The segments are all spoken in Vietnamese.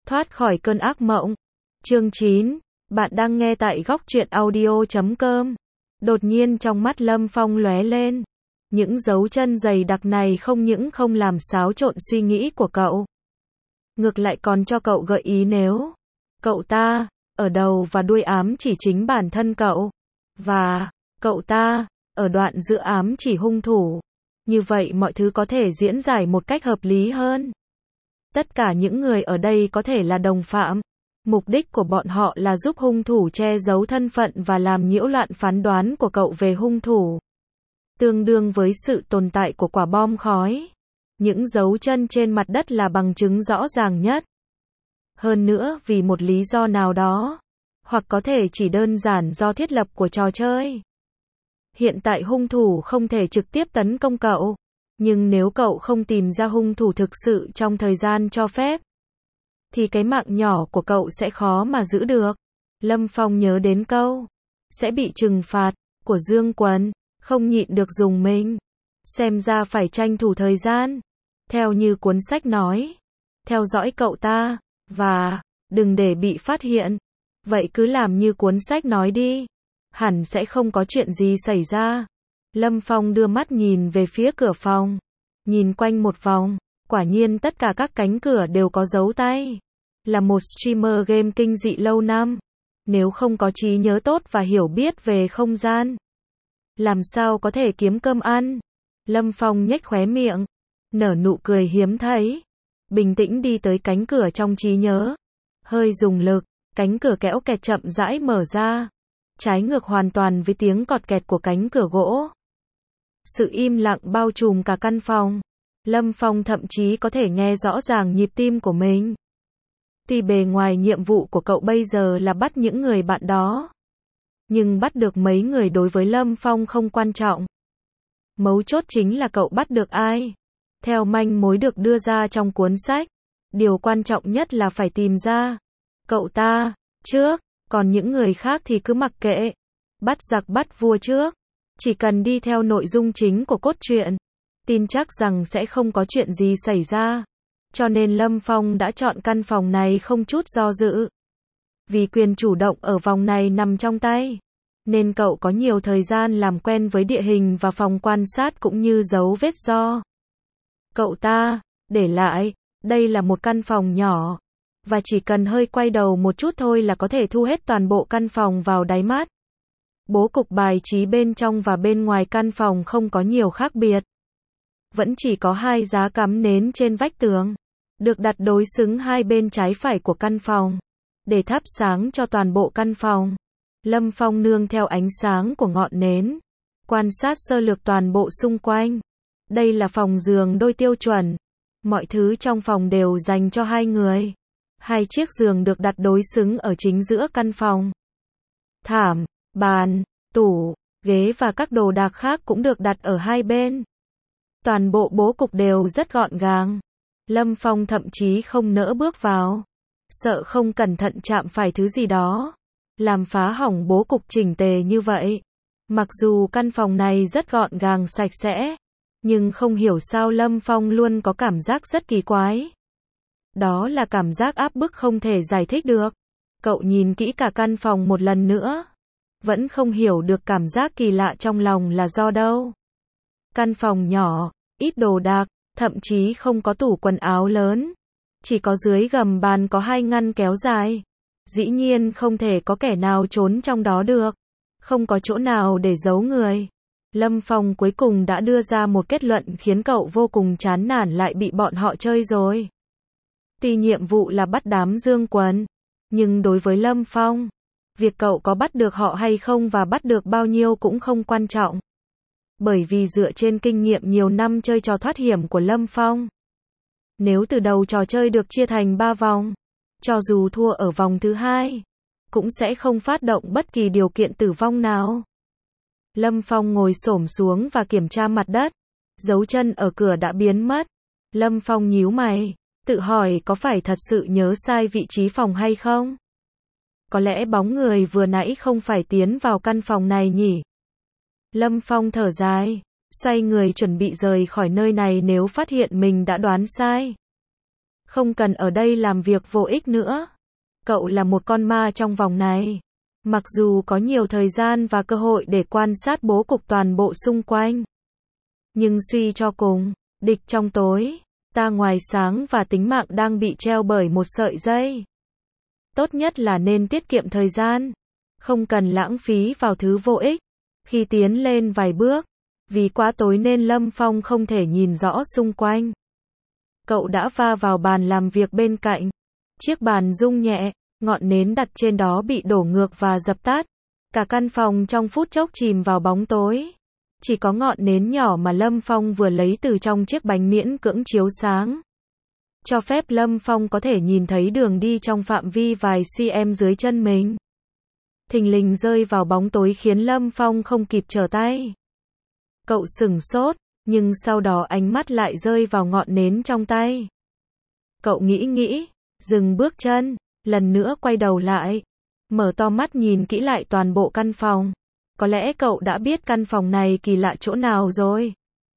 Thoát khỏi cơn ác mộng. Chương 9. Bạn đang nghe tại góc truyện audio.com. Đột nhiên trong mắt Lâm Phong lóe lên. Những dấu chân dày đặc này không những không làm xáo trộn suy nghĩ của cậu, ngược lại còn cho cậu gợi ý nếu cậu ta ở đầu và đuôi ám chỉ chính bản thân cậu, và cậu ta ở đoạn giữa ám chỉ hung thủ, như vậy mọi thứ có thể diễn giải một cách hợp lý hơn. Tất cả những người ở đây có thể là đồng phạm. Mục đích của bọn họ là giúp hung thủ che giấu thân phận và làm nhiễu loạn phán đoán của cậu về hung thủ. Tương đương với sự tồn tại của quả bom khói. Những dấu chân trên mặt đất là bằng chứng rõ ràng nhất. Hơn nữa vì một lý do nào đó, hoặc có thể chỉ đơn giản do thiết lập của trò chơi. Hiện tại hung thủ không thể trực tiếp tấn công cậu, nhưng nếu cậu không tìm ra hung thủ thực sự trong thời gian cho phép, thì cái mạng nhỏ của cậu sẽ khó mà giữ được. Lâm Phong nhớ đến câu sẽ bị trừng phạt của Dương Quần, không nhịn được dùng mình. Xem ra phải tranh thủ thời gian. Theo như cuốn sách nói, theo dõi cậu ta, và đừng để bị phát hiện. Vậy cứ làm như cuốn sách nói đi. Hẳn sẽ không có chuyện gì xảy ra. Lâm Phong đưa mắt nhìn về phía cửa phòng. Nhìn quanh một vòng, quả nhiên tất cả các cánh cửa đều có dấu tay. Là một streamer game kinh dị lâu năm, nếu không có trí nhớ tốt và hiểu biết về không gian, làm sao có thể kiếm cơm ăn? Lâm Phong nhếch khóe miệng, nở nụ cười hiếm thấy. Bình tĩnh đi tới cánh cửa trong trí nhớ. Hơi dùng lực, cánh cửa kéo kẹt chậm rãi mở ra. Trái ngược hoàn toàn với tiếng cọt kẹt của cánh cửa gỗ. Sự im lặng bao trùm cả căn phòng. Lâm Phong thậm chí có thể nghe rõ ràng nhịp tim của mình. Tuy bề ngoài nhiệm vụ của cậu bây giờ là bắt những người bạn đó, nhưng bắt được mấy người đối với Lâm Phong không quan trọng. Mấu chốt chính là cậu bắt được ai. Theo manh mối được đưa ra trong cuốn sách, điều quan trọng nhất là phải tìm ra cậu ta trước, còn những người khác thì cứ mặc kệ. Bắt giặc bắt vua trước. Chỉ cần đi theo nội dung chính của cốt truyện, tin chắc rằng sẽ không có chuyện gì xảy ra. Cho nên Lâm Phong đã chọn căn phòng này không chút do dự. Vì quyền chủ động ở vòng này nằm trong tay, nên cậu có nhiều thời gian làm quen với địa hình và phòng quan sát cũng như dấu vết do cậu ta để lại. Đây là một căn phòng nhỏ, và chỉ cần hơi quay đầu một chút thôi là có thể thu hết toàn bộ căn phòng vào đáy mắt. Bố cục bài trí bên trong và bên ngoài căn phòng không có nhiều khác biệt. Vẫn chỉ có hai giá cắm nến trên vách tường, được đặt đối xứng hai bên trái phải của căn phòng, để thắp sáng cho toàn bộ căn phòng. Lâm Phong nương theo ánh sáng của ngọn nến, quan sát sơ lược toàn bộ xung quanh. Đây là phòng giường đôi tiêu chuẩn. Mọi thứ trong phòng đều dành cho hai người. Hai chiếc giường được đặt đối xứng ở chính giữa căn phòng. Thảm, bàn, tủ, ghế và các đồ đạc khác cũng được đặt ở hai bên. Toàn bộ bố cục đều rất gọn gàng. Lâm Phong thậm chí không nỡ bước vào, sợ không cẩn thận chạm phải thứ gì đó, làm phá hỏng bố cục chỉnh tề như vậy. Mặc dù căn phòng này rất gọn gàng sạch sẽ, nhưng không hiểu sao Lâm Phong luôn có cảm giác rất kỳ quái. Đó là cảm giác áp bức không thể giải thích được. Cậu nhìn kỹ cả căn phòng một lần nữa, vẫn không hiểu được cảm giác kỳ lạ trong lòng là do đâu. Căn phòng nhỏ, ít đồ đạc, thậm chí không có tủ quần áo lớn. Chỉ có dưới gầm bàn có hai ngăn kéo dài. Dĩ nhiên không thể có kẻ nào trốn trong đó được. Không có chỗ nào để giấu người. Lâm Phong cuối cùng đã đưa ra một kết luận khiến cậu vô cùng chán nản lại bị bọn họ chơi rồi. Tuy nhiệm vụ là bắt đám Dương Quần, nhưng đối với Lâm Phong, việc cậu có bắt được họ hay không và bắt được bao nhiêu cũng không quan trọng. Bởi vì dựa trên kinh nghiệm nhiều năm chơi trò thoát hiểm của Lâm Phong, nếu từ đầu trò chơi được chia thành 3 vòng, cho dù thua ở vòng thứ 2, cũng sẽ không phát động bất kỳ điều kiện tử vong nào. Lâm Phong ngồi xổm xuống và kiểm tra mặt đất. Dấu chân ở cửa đã biến mất. Lâm Phong nhíu mày, tự hỏi có phải thật sự nhớ sai vị trí phòng hay không? Có lẽ bóng người vừa nãy không phải tiến vào căn phòng này nhỉ? Lâm Phong thở dài, xoay người chuẩn bị rời khỏi nơi này nếu phát hiện mình đã đoán sai. Không cần ở đây làm việc vô ích nữa. Cậu là một con ma trong vòng này. Mặc dù có nhiều thời gian và cơ hội để quan sát bố cục toàn bộ xung quanh. Nhưng suy cho cùng, địch trong tối, ta ngoài sáng và tính mạng đang bị treo bởi một sợi dây. Tốt nhất là nên tiết kiệm thời gian. Không cần lãng phí vào thứ vô ích. Khi tiến lên vài bước, vì quá tối nên Lâm Phong không thể nhìn rõ xung quanh. Cậu đã va vào bàn làm việc bên cạnh. Chiếc bàn rung nhẹ, ngọn nến đặt trên đó bị đổ ngược và dập tắt. Cả căn phòng trong phút chốc chìm vào bóng tối. Chỉ có ngọn nến nhỏ mà Lâm Phong vừa lấy từ trong chiếc bánh miễn cưỡng chiếu sáng. Cho phép Lâm Phong có thể nhìn thấy đường đi trong phạm vi vài cm dưới chân mình. Thình lình rơi vào bóng tối khiến Lâm Phong không kịp trở tay. Cậu sửng sốt, nhưng sau đó ánh mắt lại rơi vào ngọn nến trong tay. Cậu nghĩ, dừng bước chân, lần nữa quay đầu lại, mở to mắt nhìn kỹ lại toàn bộ căn phòng. Có lẽ cậu đã biết căn phòng này kỳ lạ chỗ nào rồi.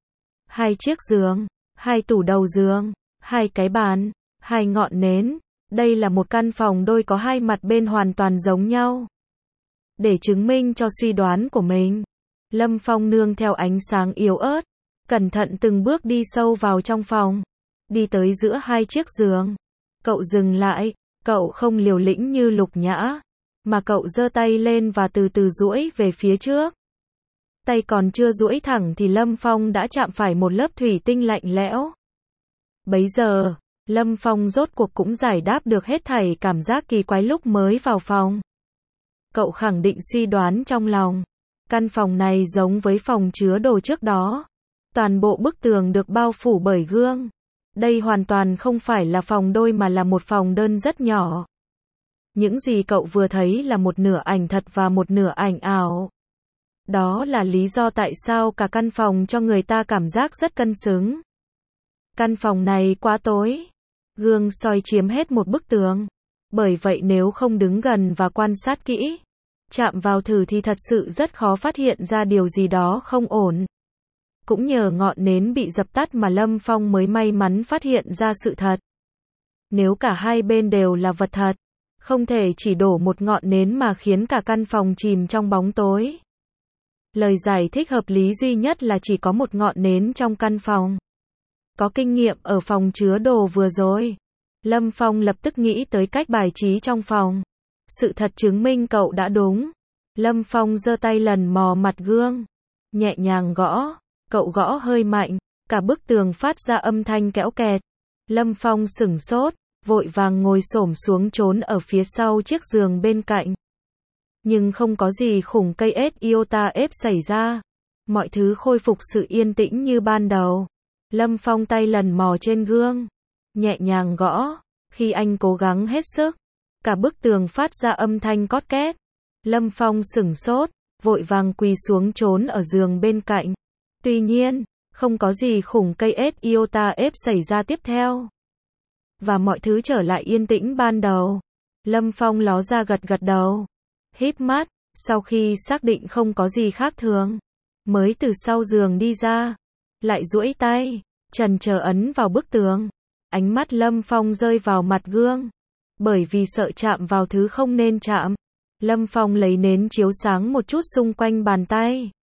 2 chiếc giường, 2 tủ đầu giường, 2 cái bàn, 2 ngọn nến. Đây là một căn phòng đôi có 2 mặt bên hoàn toàn giống nhau. Để chứng minh cho suy đoán của mình, Lâm Phong nương theo ánh sáng yếu ớt, cẩn thận từng bước đi sâu vào trong phòng. Đi tới giữa 2 chiếc giường. Cậu dừng lại, cậu không liều lĩnh như Lục Nhã, mà cậu giơ tay lên và từ từ duỗi về phía trước. Tay còn chưa duỗi thẳng thì Lâm Phong đã chạm phải một lớp thủy tinh lạnh lẽo. Bấy giờ, Lâm Phong rốt cuộc cũng giải đáp được hết thảy cảm giác kỳ quái lúc mới vào phòng. Cậu khẳng định suy đoán trong lòng. Căn phòng này giống với phòng chứa đồ trước đó. Toàn bộ bức tường được bao phủ bởi gương. Đây hoàn toàn không phải là phòng đôi mà là một phòng đơn rất nhỏ. Những gì cậu vừa thấy là một nửa ảnh thật và một nửa ảnh ảo. Đó là lý do tại sao cả căn phòng cho người ta cảm giác rất cân xứng. Căn phòng này quá tối. Gương soi chiếm hết một bức tường. Bởi vậy nếu không đứng gần và quan sát kỹ, chạm vào thử thì thật sự rất khó phát hiện ra điều gì đó không ổn. Cũng nhờ ngọn nến bị dập tắt mà Lâm Phong mới may mắn phát hiện ra sự thật. Nếu cả hai bên đều là vật thật, không thể chỉ đổ một ngọn nến mà khiến cả căn phòng chìm trong bóng tối. Lời giải thích hợp lý duy nhất là chỉ có một ngọn nến trong căn phòng. Có kinh nghiệm ở phòng chứa đồ vừa rồi, Lâm Phong lập tức nghĩ tới cách bài trí trong phòng. Sự thật chứng minh cậu đã đúng. Lâm Phong giơ tay lần mò mặt gương, nhẹ nhàng gõ. Cậu gõ hơi mạnh, cả bức tường phát ra âm thanh kéo kẹt. Lâm Phong sửng sốt, vội vàng ngồi xổm xuống trốn ở phía sau chiếc giường bên cạnh. Nhưng không có gì khủng cây iota ép xảy ra. Mọi thứ khôi phục sự yên tĩnh như ban đầu. Lâm Phong tay lần mò trên gương, nhẹ nhàng gõ. Khi anh cố gắng hết sức, cả bức tường phát ra âm thanh cót két. Lâm Phong sửng sốt, vội vàng quỳ xuống trốn ở giường bên cạnh. Tuy nhiên, không có gì khủng cây iota ép xảy ra tiếp theo. Và mọi thứ trở lại yên tĩnh ban đầu. Lâm Phong ló ra gật đầu. Híp mắt, sau khi xác định không có gì khác thường, mới từ sau giường đi ra. Lại duỗi tay, chần chờ ấn vào bức tường. Ánh mắt Lâm Phong rơi vào mặt gương. Bởi vì sợ chạm vào thứ không nên chạm, Lâm Phong lấy nến chiếu sáng một chút xung quanh bàn tay.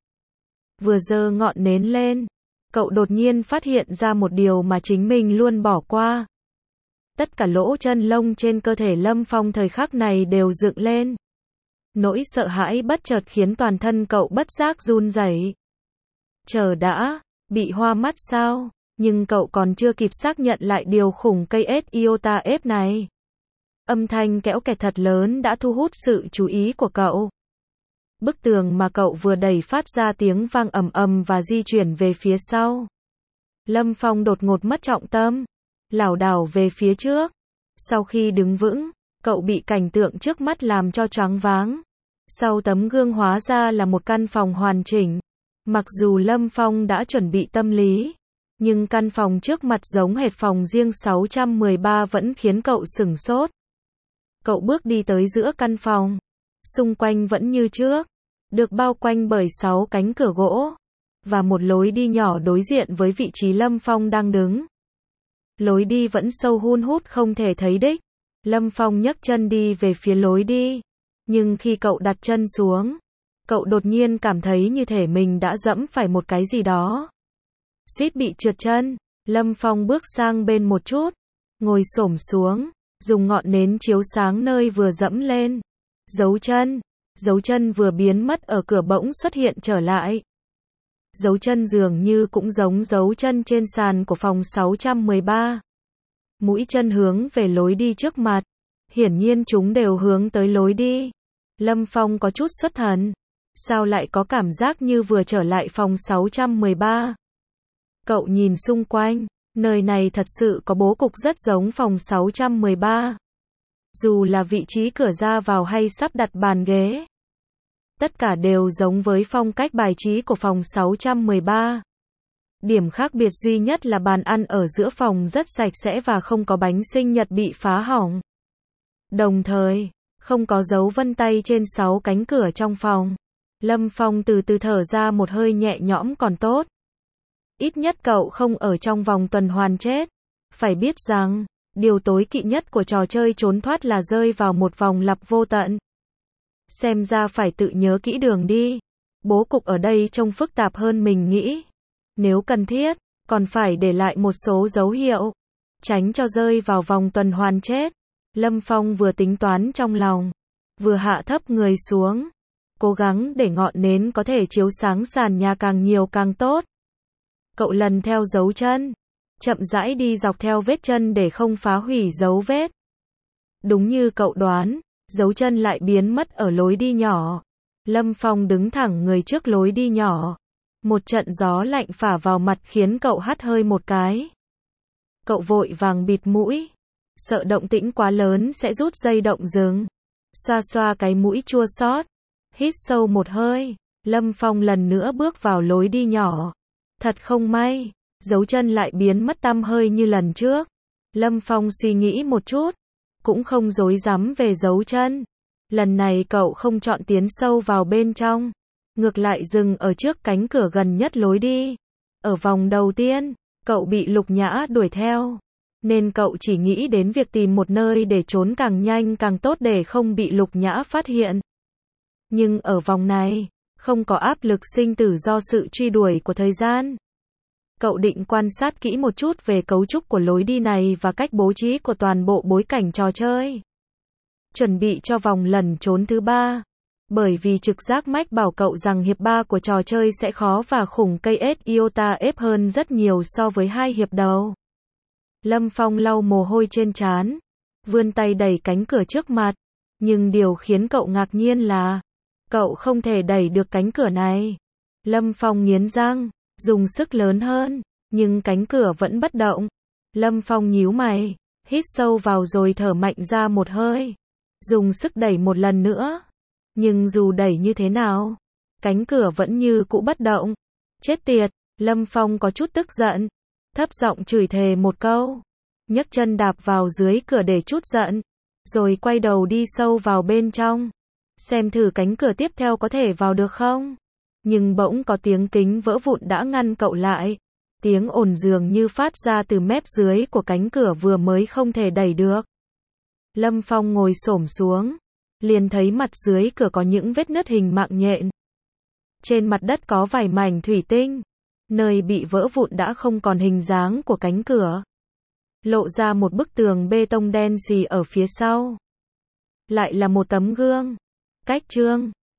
Vừa giơ ngọn nến lên, cậu đột nhiên phát hiện ra một điều mà chính mình luôn bỏ qua. Tất cả lỗ chân lông trên cơ thể Lâm Phong thời khắc này đều dựng lên. Nỗi sợ hãi bất chợt khiến toàn thân cậu bất giác run rẩy. Chờ đã, bị hoa mắt sao? Nhưng cậu còn chưa kịp xác nhận lại điều khủng cây iota ép này. Âm thanh kéo kẹt thật lớn đã thu hút sự chú ý của cậu. Bức tường mà cậu vừa đẩy phát ra tiếng vang ầm ầm và di chuyển về phía sau. Lâm Phong đột ngột mất trọng tâm, lảo đảo về phía trước. Sau khi đứng vững, cậu bị cảnh tượng trước mắt làm cho choáng váng. Sau tấm gương hóa ra là một căn phòng hoàn chỉnh. Mặc dù Lâm Phong đã chuẩn bị tâm lý, nhưng căn phòng trước mặt giống hệt phòng riêng 613 vẫn khiến cậu sửng sốt. Cậu bước đi tới giữa căn phòng. Xung quanh vẫn như trước, được bao quanh bởi 6 cánh cửa gỗ, và một lối đi nhỏ đối diện với vị trí Lâm Phong đang đứng. Lối đi vẫn sâu hun hút không thể thấy đích. Lâm Phong nhấc chân đi về phía lối đi. Nhưng khi cậu đặt chân xuống, cậu đột nhiên cảm thấy như thể mình đã dẫm phải một cái gì đó. Suýt bị trượt chân. Lâm Phong bước sang bên một chút, ngồi xổm xuống, dùng ngọn nến chiếu sáng nơi vừa dẫm lên. Dấu chân vừa biến mất ở cửa bỗng xuất hiện trở lại. Dấu chân dường như cũng giống dấu chân trên sàn của phòng 613. Mũi chân hướng về lối đi trước mặt. Hiển nhiên chúng đều hướng tới lối đi. Lâm Phong có chút xuất thần. Sao lại có cảm giác như vừa trở lại phòng 613? Cậu nhìn xung quanh. Nơi này thật sự có bố cục rất giống phòng 613. Dù là vị trí cửa ra vào hay sắp đặt bàn ghế, tất cả đều giống với phong cách bài trí của phòng 613. Điểm khác biệt duy nhất là bàn ăn ở giữa phòng rất sạch sẽ và không có bánh sinh nhật bị phá hỏng. Đồng thời, không có dấu vân tay trên 6 cánh cửa trong phòng. Lâm Phong từ từ thở ra một hơi nhẹ nhõm còn tốt. Ít nhất cậu không ở trong vòng tuần hoàn chết. Phải biết rằng, điều tối kỵ nhất của trò chơi trốn thoát là rơi vào một vòng lặp vô tận. Xem ra phải tự nhớ kỹ đường đi. Bố cục ở đây trông phức tạp hơn mình nghĩ. Nếu cần thiết, còn phải để lại một số dấu hiệu, tránh cho rơi vào vòng tuần hoàn chết. Lâm Phong vừa tính toán trong lòng, vừa hạ thấp người xuống, cố gắng để ngọn nến có thể chiếu sáng sàn nhà càng nhiều càng tốt. Cậu lần theo dấu chân, chậm rãi đi dọc theo vết chân để không phá hủy dấu vết. Đúng như cậu đoán, dấu chân lại biến mất ở lối đi nhỏ. Lâm Phong đứng thẳng người trước lối đi nhỏ. Một trận gió lạnh phả vào mặt khiến cậu hắt hơi một cái. Cậu vội vàng bịt mũi, sợ động tĩnh quá lớn sẽ rút dây động rừng. Xoa xoa cái mũi chua xót, hít sâu một hơi, Lâm Phong lần nữa bước vào lối đi nhỏ. Thật không may, dấu chân lại biến mất tăm hơi như lần trước. Lâm Phong suy nghĩ một chút, cũng không rối rắm về dấu chân. Lần này cậu không chọn tiến sâu vào bên trong, ngược lại dừng ở trước cánh cửa gần nhất lối đi. Ở vòng đầu tiên, cậu bị Lục Nhã đuổi theo, nên cậu chỉ nghĩ đến việc tìm một nơi để trốn càng nhanh càng tốt để không bị Lục Nhã phát hiện. Nhưng ở vòng này, không có áp lực sinh tử do sự truy đuổi của thời gian. Cậu định quan sát kỹ một chút về cấu trúc của lối đi này và cách bố trí của toàn bộ bối cảnh trò chơi. Chuẩn bị cho vòng lẩn trốn thứ 3. Bởi vì trực giác mách bảo cậu rằng hiệp 3 của trò chơi sẽ khó và khủng cây ết iota ép hơn rất nhiều so với 2 hiệp đầu. Lâm Phong lau mồ hôi trên trán, vươn tay đẩy cánh cửa trước mặt. Nhưng điều khiến cậu ngạc nhiên là, cậu không thể đẩy được cánh cửa này. Lâm Phong nghiến răng, dùng sức lớn hơn, nhưng cánh cửa vẫn bất động. Lâm Phong nhíu mày, hít sâu vào rồi thở mạnh ra một hơi. Dùng sức đẩy một lần nữa. Nhưng dù đẩy như thế nào, cánh cửa vẫn như cũ bất động. Chết tiệt, Lâm Phong có chút tức giận, thấp giọng chửi thề một câu, nhấc chân đạp vào dưới cửa để trút giận, rồi quay đầu đi sâu vào bên trong, xem thử cánh cửa tiếp theo có thể vào được không. Nhưng bỗng có tiếng kính vỡ vụn đã ngăn cậu lại. Tiếng ồn dường như phát ra từ mép dưới của cánh cửa vừa mới không thể đẩy được. Lâm Phong ngồi xổm xuống, liền thấy mặt dưới cửa có những vết nứt hình mạng nhện. Trên mặt đất có vài mảnh thủy tinh, nơi bị vỡ vụn đã không còn hình dáng của cánh cửa. Lộ ra một bức tường bê tông đen xì ở phía sau. Lại là một tấm gương. Cách trương,